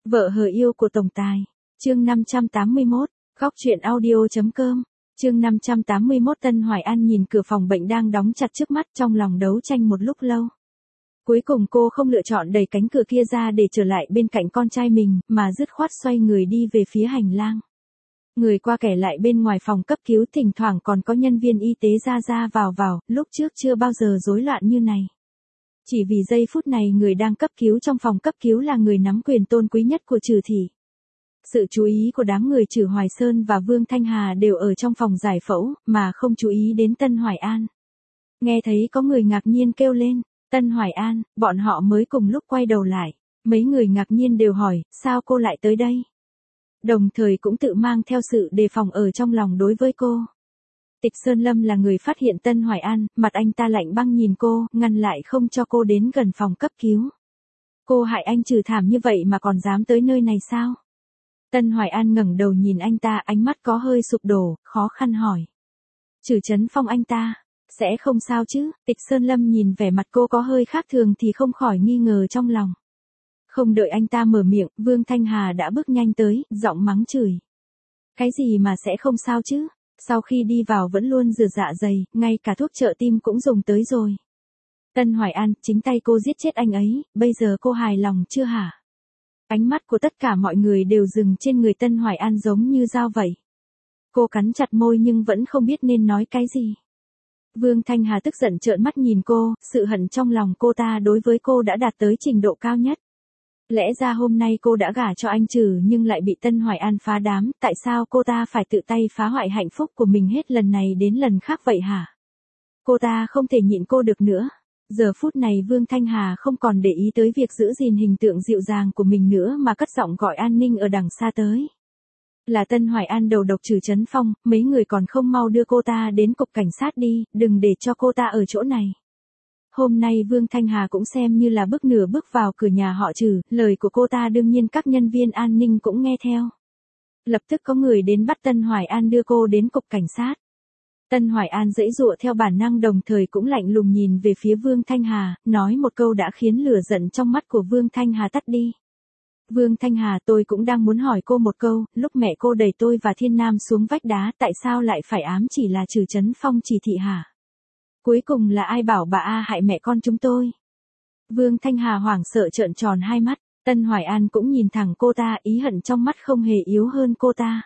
Vợ hờ yêu của tổng tài. Chương 581, Góc truyện audio.com. Chương 581. Tân Hoài An nhìn cửa phòng bệnh đang đóng chặt trước mắt, trong lòng đấu tranh một lúc lâu. Cuối cùng cô không lựa chọn đẩy cánh cửa kia ra để trở lại bên cạnh con trai mình, mà dứt khoát xoay người đi về phía hành lang. Người qua kẻ lại bên ngoài phòng cấp cứu, thỉnh thoảng còn có nhân viên y tế ra vào, lúc trước chưa bao giờ rối loạn như này. Chỉ vì giây phút này người đang cấp cứu trong phòng cấp cứu là người nắm quyền tôn quý nhất của Trừ Thị. Sự chú ý của đám người Trừ Hoài Sơn và Vương Thanh Hà đều ở trong phòng giải phẫu, mà không chú ý đến Tân Hoài An. Nghe thấy có người ngạc nhiên kêu lên, Tân Hoài An, bọn họ mới cùng lúc quay đầu lại. Mấy người ngạc nhiên đều hỏi, sao cô lại tới đây? Đồng thời cũng tự mang theo sự đề phòng ở trong lòng đối với cô. Tịch Sơn Lâm là người phát hiện Tân Hoài An, mặt anh ta lạnh băng nhìn cô, ngăn lại không cho cô đến gần phòng cấp cứu. Cô hại anh Trừ thảm như vậy mà còn dám tới nơi này sao? Tân Hoài An ngẩng đầu nhìn anh ta, ánh mắt có hơi sụp đổ, khó khăn hỏi. Trừ Chấn Phong anh ta, sẽ không sao chứ? Tịch Sơn Lâm nhìn vẻ mặt cô có hơi khác thường thì không khỏi nghi ngờ trong lòng. Không đợi anh ta mở miệng, Vương Thanh Hà đã bước nhanh tới, giọng mắng chửi. Cái gì mà sẽ không sao chứ? Sau khi đi vào vẫn luôn rửa dạ dày, ngay cả thuốc trợ tim cũng dùng tới rồi. Tân Hoài An, chính tay cô giết chết anh ấy, bây giờ cô hài lòng chưa hả? Ánh mắt của tất cả mọi người đều dừng trên người Tân Hoài An giống như dao vậy. Cô cắn chặt môi nhưng vẫn không biết nên nói cái gì. Vương Thanh Hà tức giận trợn mắt nhìn cô, sự hận trong lòng cô ta đối với cô đã đạt tới trình độ cao nhất. Lẽ ra hôm nay cô đã gả cho anh Trừ nhưng lại bị Tân Hoài An phá đám, tại sao cô ta phải tự tay phá hoại hạnh phúc của mình hết lần này đến lần khác vậy hả? Cô ta không thể nhịn cô được nữa. Giờ phút này Vương Thanh Hà không còn để ý tới việc giữ gìn hình tượng dịu dàng của mình nữa mà cất giọng gọi an ninh ở đằng xa tới. Là Tân Hoài An đầu độc Trừ Chấn Phong, mấy người còn không mau đưa cô ta đến cục cảnh sát đi, đừng để cho cô ta ở chỗ này. Hôm nay Vương Thanh Hà cũng xem như là bước nửa bước vào cửa nhà họ Trừ, lời của cô ta đương nhiên các nhân viên an ninh cũng nghe theo. Lập tức có người đến bắt Tân Hoài An đưa cô đến cục cảnh sát. Tân Hoài An giãy giụa theo bản năng, đồng thời cũng lạnh lùng nhìn về phía Vương Thanh Hà, nói một câu đã khiến lửa giận trong mắt của Vương Thanh Hà tắt đi. Vương Thanh Hà, tôi cũng đang muốn hỏi cô một câu, lúc mẹ cô đẩy tôi và Thiên Nam xuống vách đá, tại sao lại phải ám chỉ là Trừ Chấn Phong chỉ thị hả? Cuối cùng là ai bảo bà A hại mẹ con chúng tôi? Vương Thanh Hà hoảng sợ trợn tròn hai mắt, Tân Hoài An cũng nhìn thẳng cô ta, ý hận trong mắt không hề yếu hơn cô ta.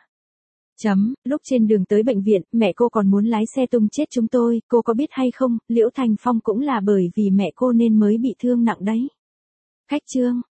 Lúc trên đường tới bệnh viện, mẹ cô còn muốn lái xe tung chết chúng tôi, cô có biết hay không, Liễu Thành Phong cũng là bởi vì mẹ cô nên mới bị thương nặng đấy. Khách trương,